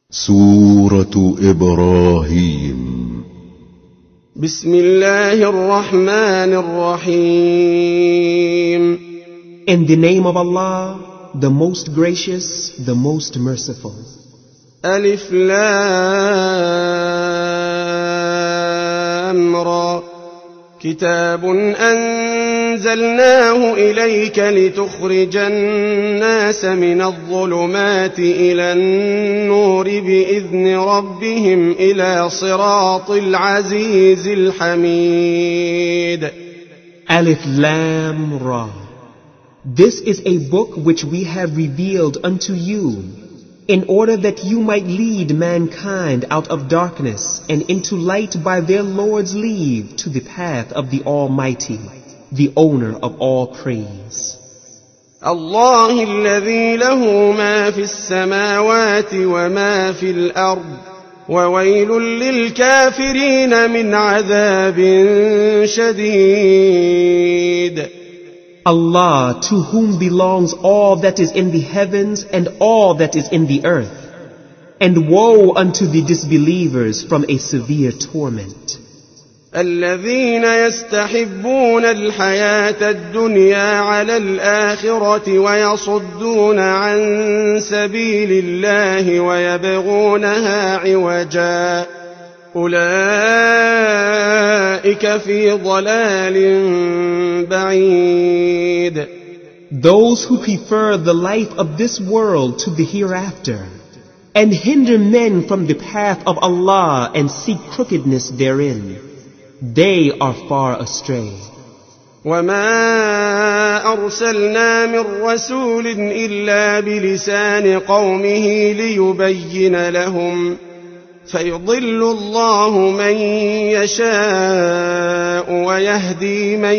سورة إبراهيم. بسم الله الرحمن الرحيم. In the name of Allah, the most gracious, the most merciful. ألف لام را. كتاب أنزلناه إليك لتخرج الناس من الظلمات إلى النور بإذن ربهم إلى صراط العزيز الحميد. Alif Lam Ra. This is a book which we have revealed unto you, in order that you might lead mankind out of darkness and into light by their Lord's leave to the path of the Almighty, the owner of all praise. الله الذي له ما في السماوات وما في الأرض وويل للكافرين من عذاب شديد. Allah, to whom belongs all that is in the heavens and all that is in the earth, and woe unto the disbelievers from a severe torment. الذين يستحبون الحياة الدنيا على الآخرة ويصدون عن سبيل الله ويبغونها عوجا أولئك في ضلال بعيد. Those who prefer the life of this world to the hereafter, and hinder men from the path of Allah and seek crookedness therein, they are far astray. وما أرسلنا من رسول إلا بلسان قومه ليبين لهم فيضل الله من يشاء ويهدي من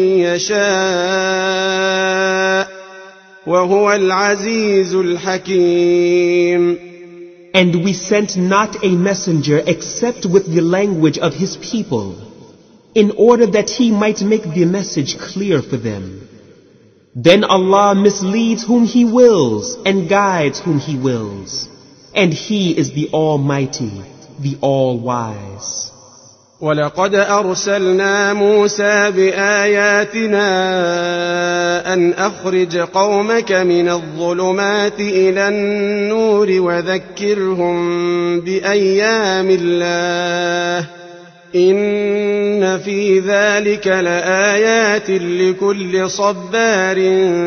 يشاء وهو العزيز الحكيم. And we sent not a messenger except with the language of his people, in order that he might make the message clear for them. Then Allah misleads whom He wills and guides whom He wills. And He is the Almighty, the All-Wise. ولقد أرسلنا موسى بآياتنا أن أخرج قومك من الظلمات إلى النور وذكرهم بأيام الله إن في ذلك لآيات لكل صبار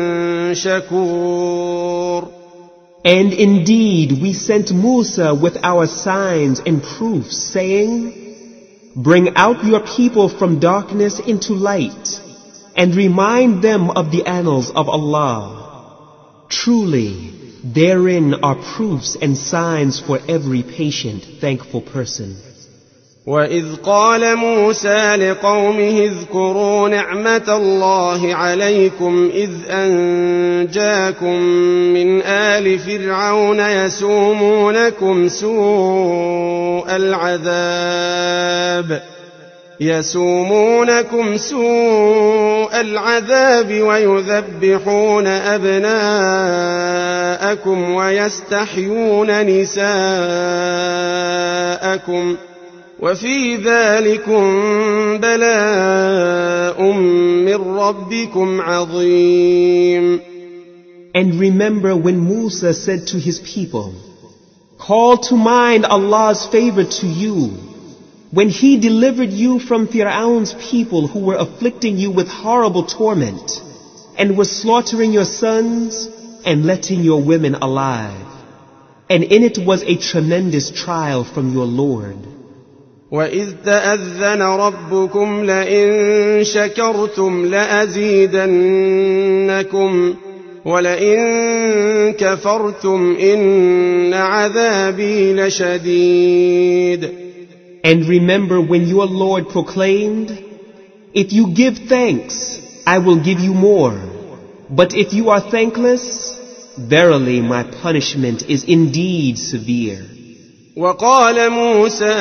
شكور. And indeed we sent Musa with our signs and proofs, saying, bring out your people from darkness into light, and remind them of the annals of Allah. Truly, therein are proofs and signs for every patient, thankful person. وإذ قال موسى لقومه اذكروا نعمة الله عليكم إذ أنجاكم من آل فرعون يسومونكم سوء العذاب ويذبحون أبناءكم ويستحيون نساءكم وفي ذلكم بلاء من ربكم عظيم. And remember when Musa said to his people, call to mind Allah's favor to you, when He delivered you from Fir'aun's people who were afflicting you with horrible torment, and were slaughtering your sons and letting your women alive. And in it was a tremendous trial from your Lord. وَإِذْ تَأَذَّنَ رَبُّكُمْ لَئِن شَكَرْتُمْ لَأَزِيدَنَّكُمْ وَلَئِن كَفَرْتُمْ إِنَّ عَذَابِي لَشَدِيدٌ. And remember when your Lord proclaimed, if you give thanks, I will give you more. But if you are thankless, verily my punishment is indeed severe. وقال موسى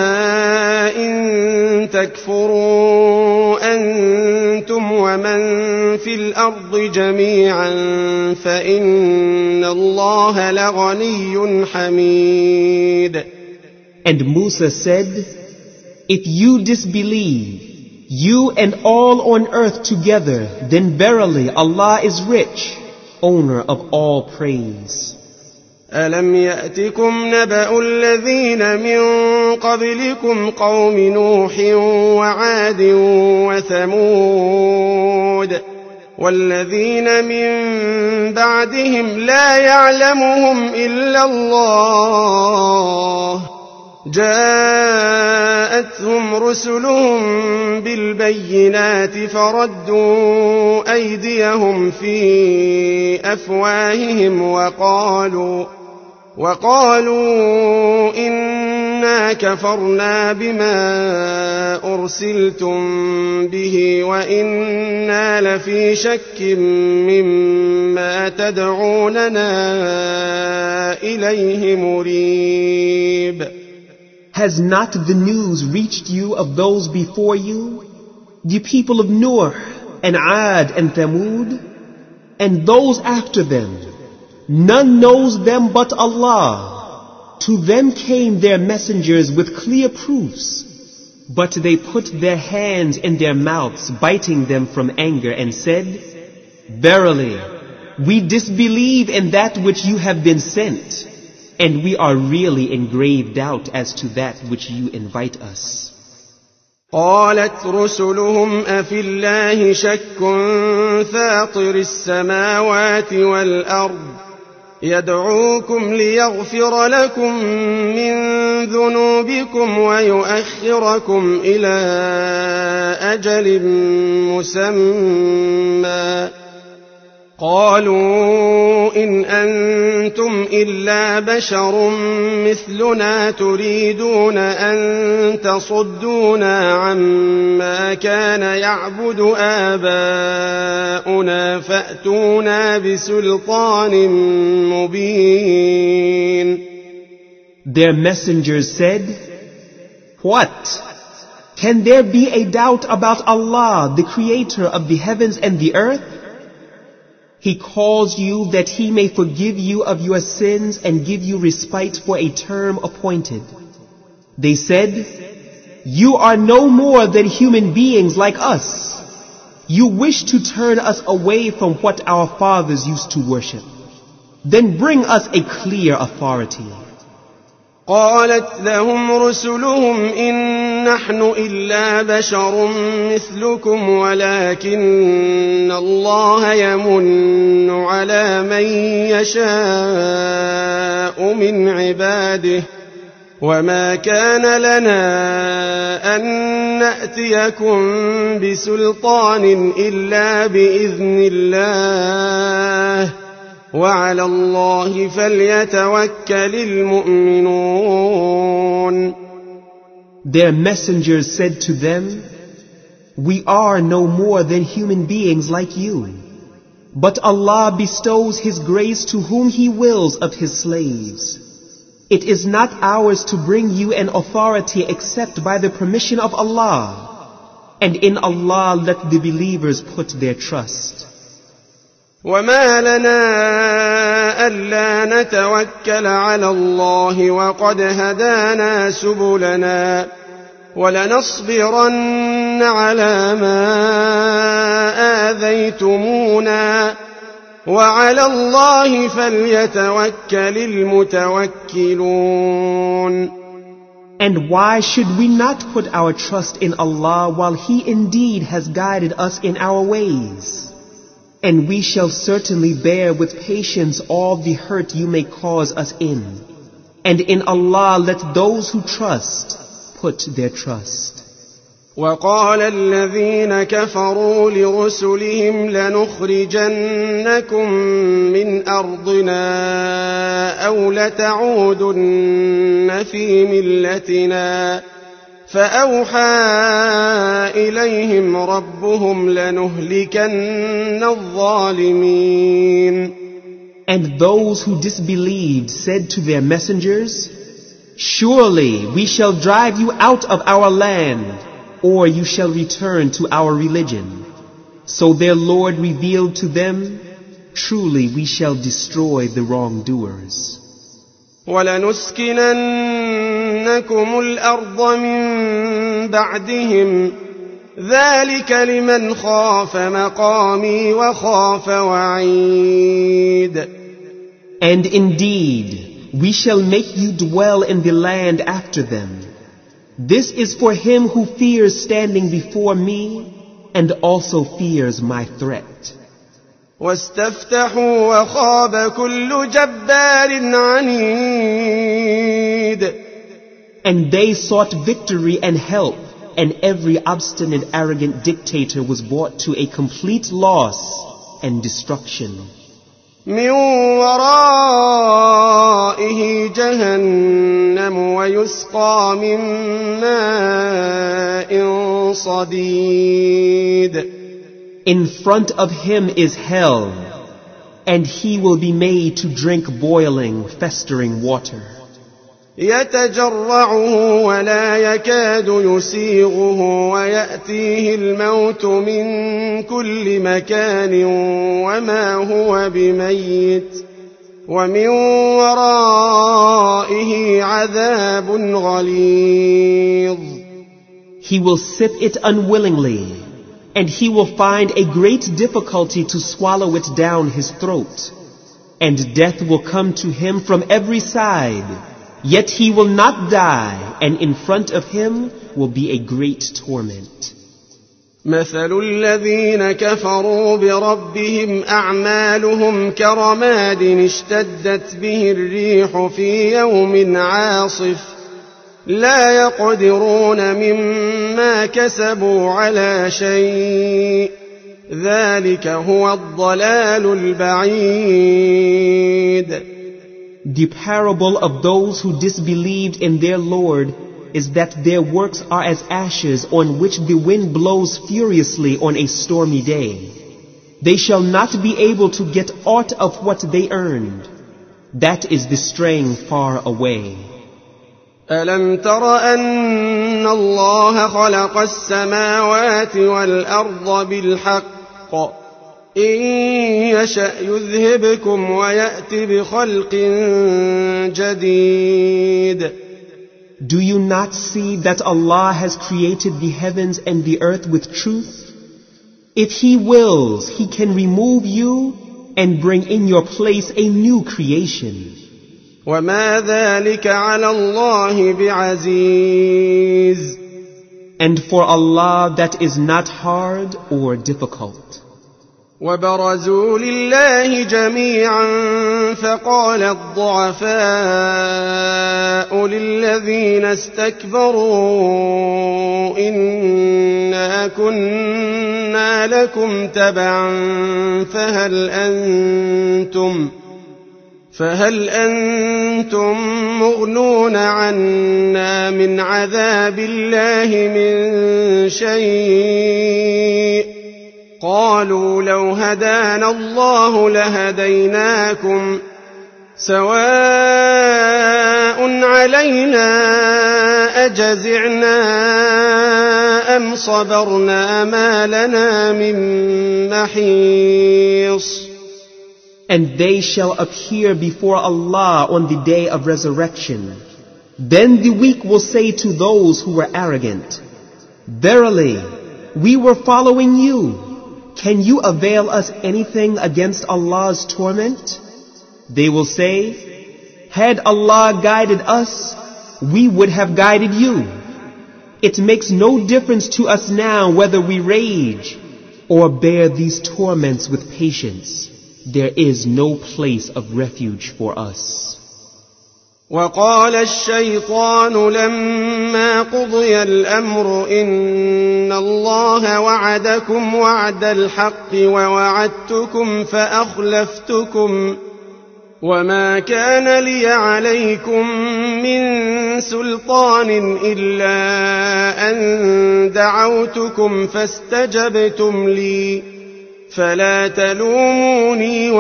إن تكفروا أنتم ومن في الأرض جميعا فإن الله لغني حميد. And Musa said, if you disbelieve, you and all on earth together, then verily Allah is rich, owner of all praise. ألم يأتكم نبأ الذين من قبلكم قوم نوح وعاد وثمود والذين من بعدهم لا يعلمهم إلا الله جاءتهم رسلهم بالبينات فردوا أيديهم في أفواههم وقالوا إنا كفرنا بما أرسلتم به وإنا لفي شك مما تدعوننا إليه مريب. Has not the news reached you of those before you, the people of Nuh and Ad and Thamud, and those after them? None knows them but Allah. To them came their messengers with clear proofs, but they put their hands in their mouths, biting them from anger, and said, verily, we disbelieve in that which you have been sent, and we are really in grave doubt as to that which you invite us. قالت رسلهم أفي الله شك فاطر السماوات والأرض يدعوكم ليغفر لكم من ذنوبكم ويؤخركم إلى أجل مسمى قالوا إن أنتم إلا بشر مثلنا تريدون أن تصدونا عما كان يعبد آباؤنا فأتونا بسلطان مبين. Their messengers said, what? Can there be a doubt about Allah, the creator of the heavens and the earth? He calls you that He may forgive you of your sins and give you respite for a term appointed. They said, you are no more than human beings like us. You wish to turn us away from what our fathers used to worship. Then bring us a clear authority. قالت لهم رسلهم إن نحن إلا بشر مثلكم ولكن الله يمن على من يشاء من عباده وما كان لنا أن نأتيكم بسلطان إلا بإذن الله وعلى الله فليتوكل المؤمنون. Their messengers said to them, we are no more than human beings like you, but Allah bestows His grace to whom He wills of His slaves. It is not ours to bring you an authority except by the permission of Allah, and in Allah let the believers put their trust. وما لنا ألا نتوكل على الله وقد هدانا سبلنا ولنصبرن على ما آذيتمونا وعلى الله فليتوكل المتوكلون. And why should we not put our trust in Allah while He indeed has guided us in our ways? And we shall certainly bear with patience all the hurt you may cause us in. And in Allah let those who trust put their trust. وقال الذين كفروا لرسلهم لنخرجنكم من أرضنا أو لتعودن في ملتنا فأوحى إليهم ربهم لنهلكن الظالمين. And those who disbelieved said to their messengers, surely we shall drive you out of our land, or you shall return to our religion. So their Lord revealed to them, truly we shall destroy the wrongdoers. ولنسكننكم الأرض من بعدهم ذلك لمن خاف مقامي وخاف وعيد. And indeed, we shall make you dwell in the land after them. This is for him who fears standing before me and also fears my threat. واستفتحوا وخاب كل جبار عنيد. And they sought victory and help, and every obstinate, arrogant dictator was brought to a complete loss and destruction. من ورائه جهنم ويسقى من ماء صديد. In front of him is hell, and he will be made to drink boiling, festering water. يتجرعه ولا يكاد يسيغه ويأتيه الموت من كل مكان وما هو بميت ومن ورائه عذاب غليظ. He will sip it unwillingly, and he will find a great difficulty to swallow it down his throat. And death will come to him from every side. Yet he will not die, and in front of him will be a great torment. مثل الذين كفروا بربهم أعمالهم كرماد اشتدت به الريح في يوم عاصف لا يقدرون مما كسبوا على شيء ذلك هو الضلال البعيد. The parable of those who disbelieved in their Lord is that their works are as ashes on which the wind blows furiously on a stormy day. They shall not be able to get aught of what they earned. That is the straying far away. ألم تر أن الله خلق السماوات والأرض بالحق إن يشأ يذهبكم ويأت بخلق جديد. Do you not see that Allah has created the heavens and the earth with truth? If He wills, He can remove you and bring in your place a new creation. وما ذلك على الله بعزيز. And for Allah that is not hard or difficult. وبرزوا لله جميعا فقال الضعفاء للذين استكبروا إنا كنا لكم تبعا فهل أنتم مغنون عنا من عذاب الله من شيء قالوا لو هدانا الله لهديناكم سواء علينا أجزعنا أم صبرنا ما لنا من محيص. And they shall appear before Allah on the day of resurrection. Then the weak will say to those who were arrogant, verily, we were following you. Can you avail us anything against Allah's torment? They will say, had Allah guided us, we would have guided you. It makes no difference to us now whether we rage or bear these torments with patience. There is no place of refuge for us. وقال الشيطان لما قضي الأمر إن الله وعدكم وعد الحق ووعدتكم فأخلفتكم وما كان لي عليكم من سلطان إلا أن دعوتكم فاستجبتم لي فلا تلوموني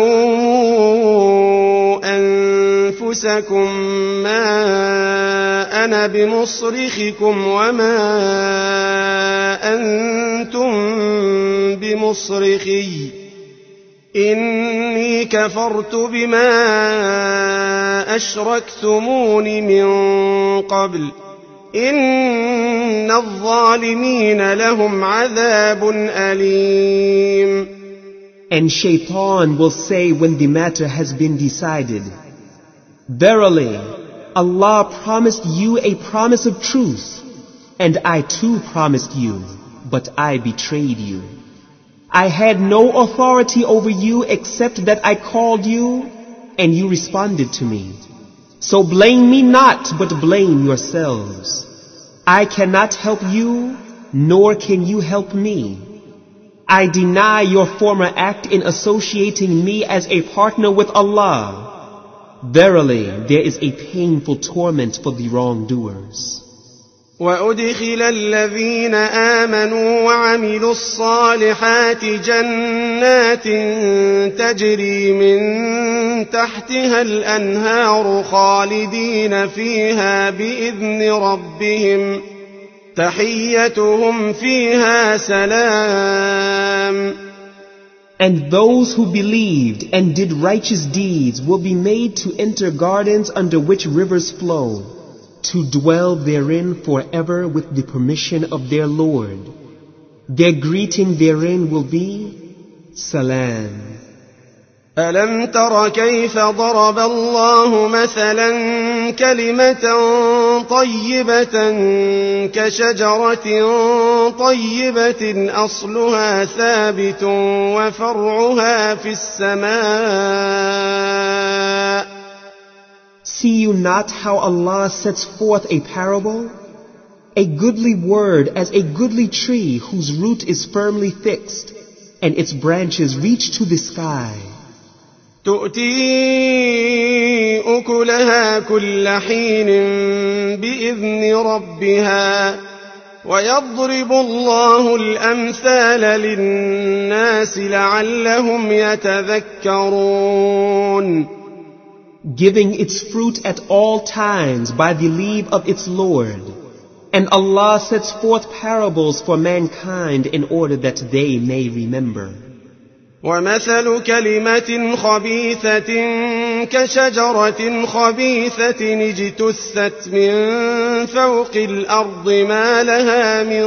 ولوموا أنفسكم ما أنا بمصرخكم وما أنتم بمصرخي إني كفرت بما أشركتمون من قبل إن الظالمين لهم عذاب أليم. And Shaitan will say when the matter has been decided, Verily, Allah promised you a promise of truth, and I too promised you, but I betrayed you. I had no authority over you except that I called you, and you responded to me. So blame me not, but blame yourselves. I cannot help you, nor can you help me. I deny your former act in associating me as a partner with Allah. Verily, there is a painful torment for the wrongdoers. وأدخل الذين آمنوا وعملوا الصالحات جنات تجري من تحتها الأنهار خالدين فيها بإذن ربهم تحيتهم فيها سلام. And those who believed and did righteous deeds will be made to enter gardens under which rivers flow, to dwell therein forever with the permission of their Lord. Their greeting therein will be Salam. ألم تر كيف ضرب الله مثلا كلمة طيبة كشجرة طيبة أصلها ثابت وفرعها في السماء. See you not how Allah sets forth a parable? A goodly word as a goodly tree whose root is firmly fixed, and its branches reach to the sky. تؤتي أكلها كل حين بإذن ربها ويضرب الله الأمثال للناس لعلهم يتذكرون. Giving its fruit at all times by the leave of its Lord. And Allah sets forth parables for mankind in order that they may remember. ومثل كلمة خبيثة كشجرة خبيثة اجتثت من فوق الأرض ما لها من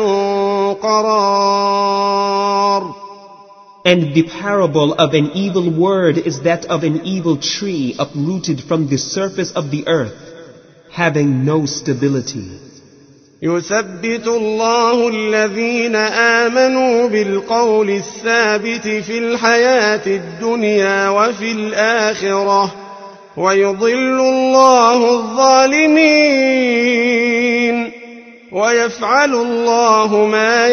قرار. And the parable of an evil word is that of an evil tree uprooted from the surface of the earth, having no stability. يثبت الله الذين آمنوا بالقول الثابت في الحياة الدنيا وفي الآخرة ويضل الله الظالمين ويفعل الله ما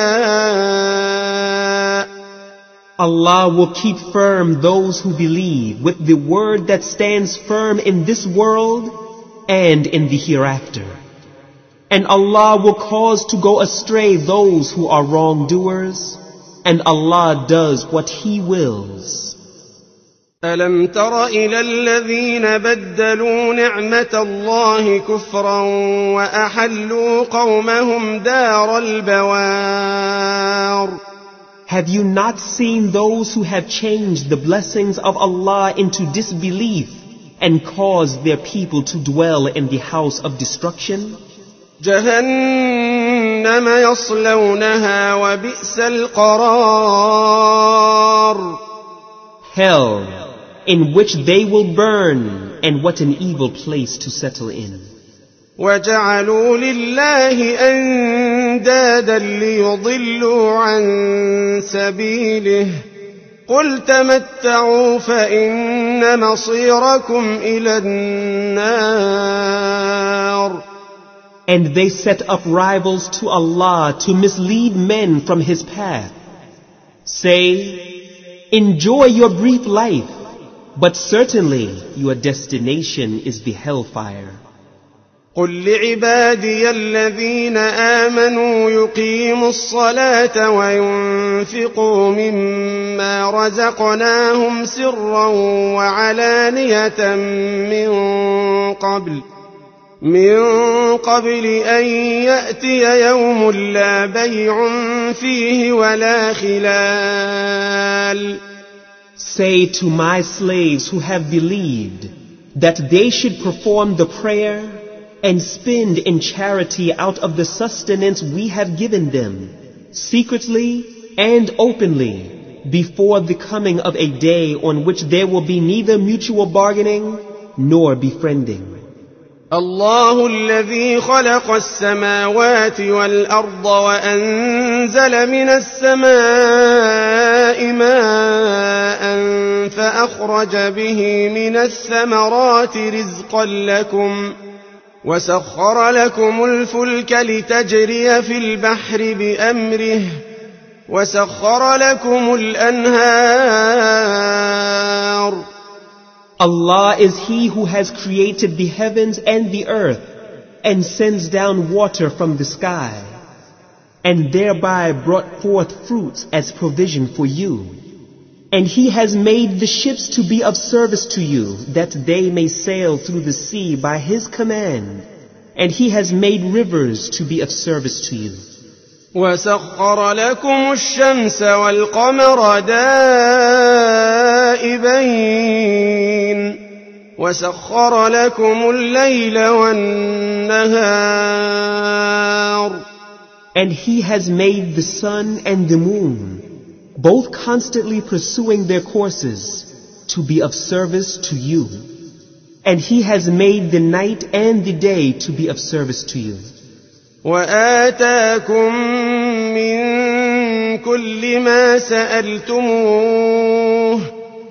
يشاء. Allah will keep firm those who believe with the word that stands firm in this world and in the hereafter. And Allah will cause to go astray those who are wrongdoers, and Allah does what He wills. ألم تر إلى الذين بدلوا نعمة الله كفرا وأحلوا قومهم دار البوار. Have you not seen those who have changed the blessings of Allah into disbelief and caused their people to dwell in the house of destruction? جهنم يصلونها وبئس القرار. Hell, in which they will burn, and what an evil place to settle in. وجعلوا لله أندادا ليضلوا عن سبيله قل تمتعوا فإن مصيركم إلى النار. And they set up rivals to Allah to mislead men from His path. Say, enjoy your brief life, but certainly your destination is the hellfire. قل لعبادي الذين آمنوا يقيموا الصلاة وينفقوا مما رزقناهم سرا وعلانية من قبل أن يأتي يوم لا بيع فيه ولا خلال. Say to my slaves who have believed that they should perform the prayer and spend in charity out of the sustenance we have given them, secretly and openly, before the coming of a day on which there will be neither mutual bargaining nor befriending. الله الذي خلق السماوات والأرض وأنزل من السماء ماء فأخرج به من الثمرات رزقا لكم وسخر لكم الفلك لتجري في البحر بأمره وسخر لكم الأنهار. Allah is He who has created the heavens and the earth and sends down water from the sky and thereby brought forth fruits as provision for you. And He has made the ships to be of service to you that they may sail through the sea by His command. And He has made rivers to be of service to you. وسخر لكم الشمس والقمر دائبين وسخر لكم الليل والنهار. And He has made the sun and the moon, both constantly pursuing their courses, to be of service to you. And He has made the night and the day to be of service to you. وآتاكم من كل ما سألتموه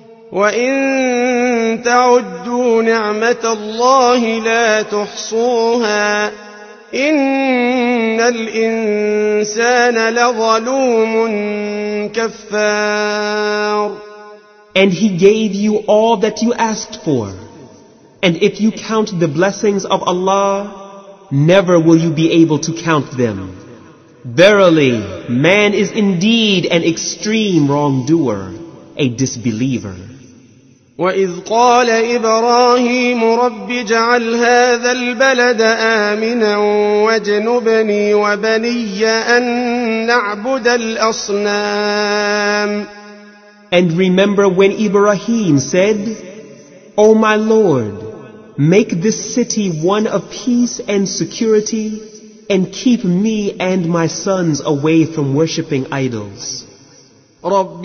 وإن تعدوا نعمة الله لا تحصوها إن الإنسان لظلوم كفار. And He gave you all that you asked for. And if you count the blessings of Allah, never will you be able to count them. Verily, man is indeed an extreme wrongdoer, a disbeliever. وَإِذْ قَالَ إِبْرَاهِيمُ رَبِّ اجْعَلْ هَذَا الْبَلَدَ آمِنًا وَاجْنُبْنِي وَبَنِيَّ أَن نَّعْبُدَ الْأَصْنَامَ. And remember when Ibrahim said, O my Lord, make this city one of peace and security, and keep me and my sons away from worshipping idols. رَبِّ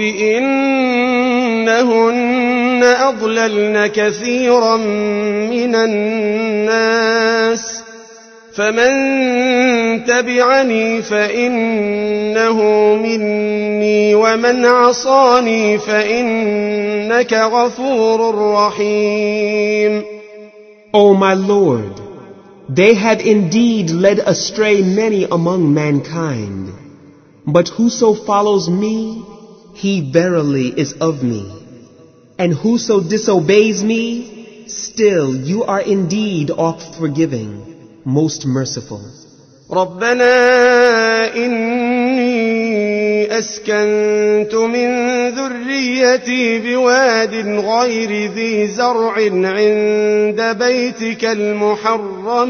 إِنَّهُنَّ أَضْلَلْنَ كَثِيرًا مِنَ النَّاسِ فَمَن تَبِعَنِي فَإِنَّهُ مِنِّي وَمَنْ عَصَانِي فَإِنَّكَ غَفُورٌ رَّحِيمٌ. O my Lord, they have indeed led astray many among mankind, but whoso follows me, he verily is of me. And whoso disobeys me, still you are indeed oft forgiving, most merciful. رَبَّنَا إِنِّي أَسْكَنْتُ مِنْ ذُرِّيَّتِي بِوَادٍ غَيْرِ ذِي زَرْعٍ عِنْدَ بَيْتِكَ الْمُحَرَّمِ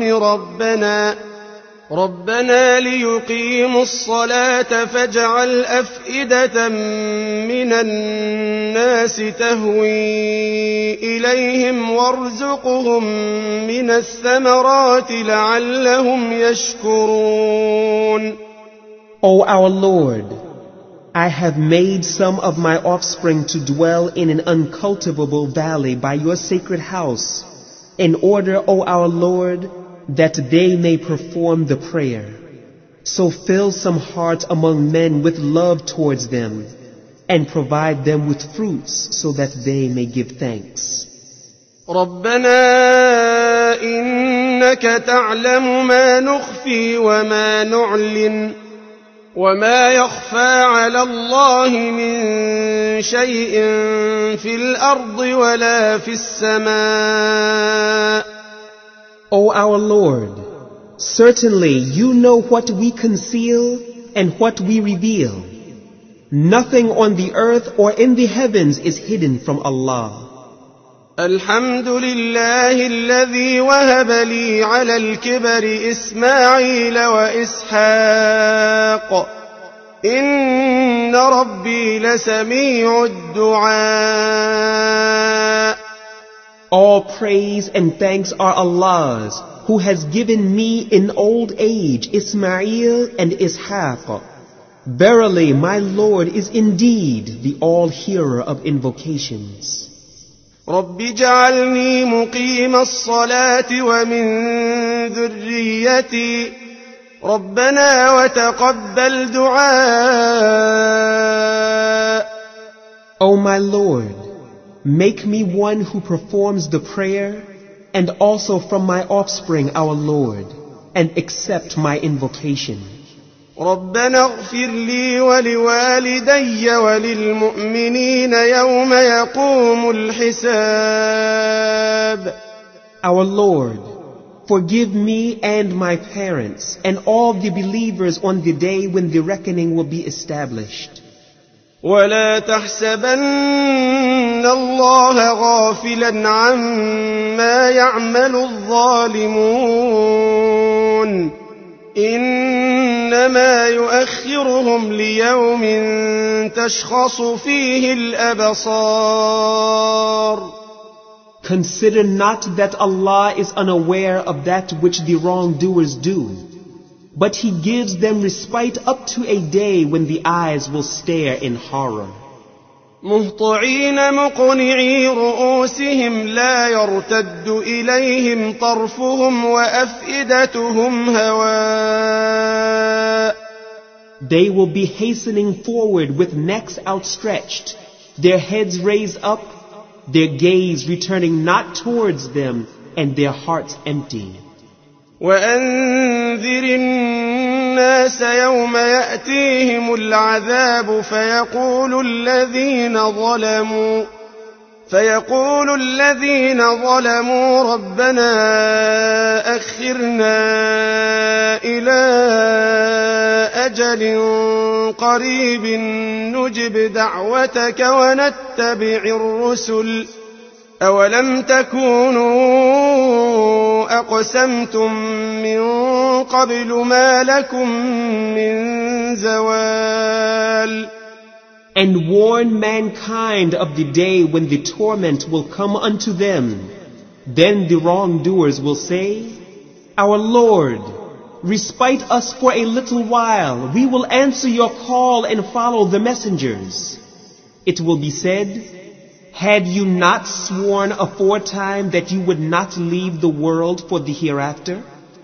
رَبَّنَا لِيُقِيمُوا الصَّلَاةَ فَاجْعَلْ أَفْئِدَةً مِنَ النَّاسِ تَهْوِي إِلَيْهِمْ وَارْزُقْهُم مِّنَ الثَّمَرَاتِ لَعَلَّهُمْ يَشْكُرُونَ. O our Lord, I have made some of my offspring to dwell in an uncultivable valley by your sacred house, in order, O our Lord, that they may perform the prayer. So fill some heart among men with love towards them, and provide them with fruits so that they may give thanks. رَبَّنَا إِنَّكَ تَعْلَمُ مَا نُخْفِي وَمَا نُعْلِنُ وَمَا يَخْفَى عَلَى اللَّهِ مِن شَيْءٍ فِي الْأَرْضِ وَلَا فِي السَّمَاءِ. O our Lord, certainly you know what we conceal and what we reveal. Nothing on the earth or in the heavens is hidden from Allah. الحمد لله الذي وهب لي على الكبر إسماعيل وإسحاق إن ربي لسميع الدعاء. All praise and thanks are Allah's, who has given me in old age Ismail and Ishaq. Verily, my Lord is indeed the all-hearer of invocations. رب اجعلني مقيم الصلاة ومن ذريتي ربنا وتقبل دعاء. O my Lord, make me one who performs the prayer, and also from my offspring, our Lord, and accept my invocation. ربنا اغفر لي ولوالدي وللمؤمنين يوم يقوم الحساب. Our Lord, forgive me and my parents and all the believers on the day when the reckoning will be established. ولا تحسبن الله غافلا عما يعمل الظالمون إنما يؤخرهم ليوم تشخص فيه الأبصار. Consider not that Allah is unaware of that which the wrongdoers do, but He gives them respite up to a day when the eyes will stare in horror. مهطعين مقنعي رؤوسهم لا يرتد إليهم طرفهم وأفئدتهم هواء. They will be hastening forward with necks outstretched, their heads raised up, their gaze returning not towards them, and their hearts empty. وأنذر الناس يوم يأتيهم العذاب فيقول الذين ظلموا ربنا أخرنا إلى أجل قريب نجب دعوتك ونتبع الرسل أولم تكونوا أقسمتم من قبل ما لكم من زوال. And warn mankind of the day when the torment will come unto them. Then the wrongdoers will say, Our Lord, respite us for a little while. We will answer your call and follow the messengers. It will be said, Had you not sworn aforetime that you would not leave the world for the hereafter?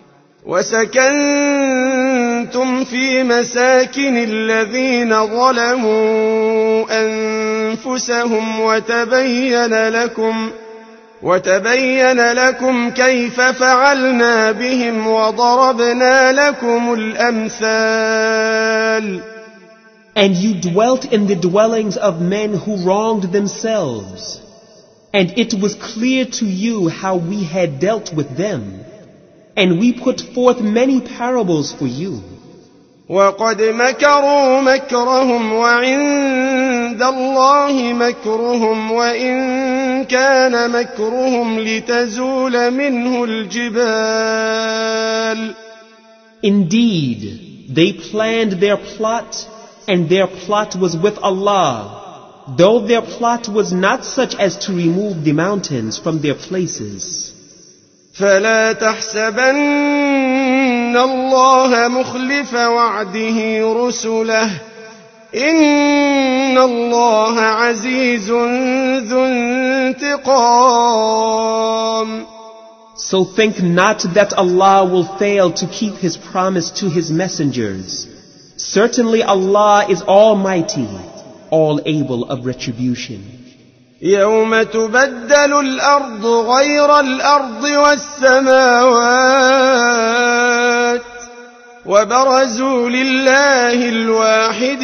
وسكنتم في مساكن الذين ظلموا أنفسهم وتبين لكم كيف فعلنا بهم وضربنا لكم الأمثال. And you dwelt in the dwellings of men who wronged themselves, and it was clear to you how we had dealt with them, and we put forth many parables for you. وقد مكروا مكرهم وعند الله مكرهم وإن كان مكرهم لتزول منه الجبال. Indeed, they planned their plot, and their plot was with Allah, though their plot was not such as to remove the mountains from their places. فلا تحسبن الله مخلف وعده رسله إن الله عزيز ذو انتقام. So think not that Allah will fail to keep His promise to His messengers. Certainly Allah is almighty, all able of retribution. يوم تبدل الأرض غير الأرض والسماوات وبرزوا لله الواحد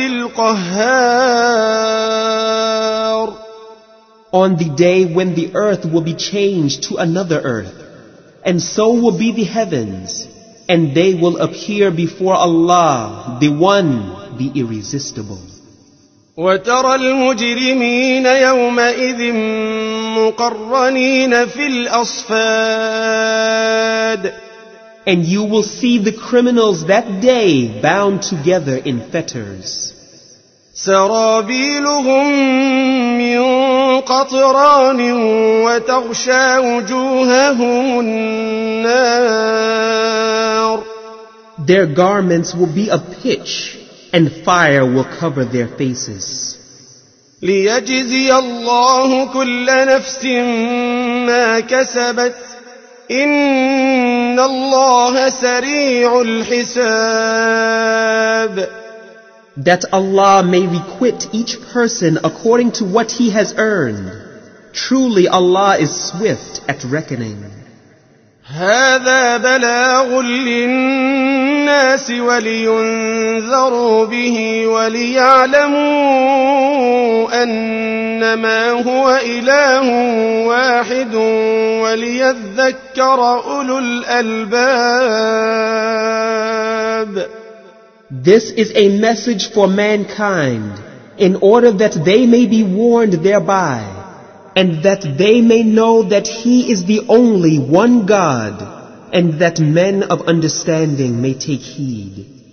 القهار. On the day when the earth will be changed to another earth, and so will be the heavens, and they will appear before Allah, the One, the Irresistible. وترى المجرمين يومئذ مقرنين في الأصفاد And you will see the criminals that day bound together in fetters. سرابيلهم من قطران وتغشى وجوههم النار. Their garments will be of pitch, and fire will cover their faces. ليجزي الله كل نفس ما كسبت إن الله سريع الحساب. That Allah may requite each person according to what he has earned. Truly Allah is swift at reckoning. هذا بلاغ للناس ولينذروا به وليعلموا أنما هو إله واحد وليذكر أولو الألباب. This is a message for mankind, in order that they may be warned thereby, and that they may know that He is the only one God, and that men of understanding may take heed.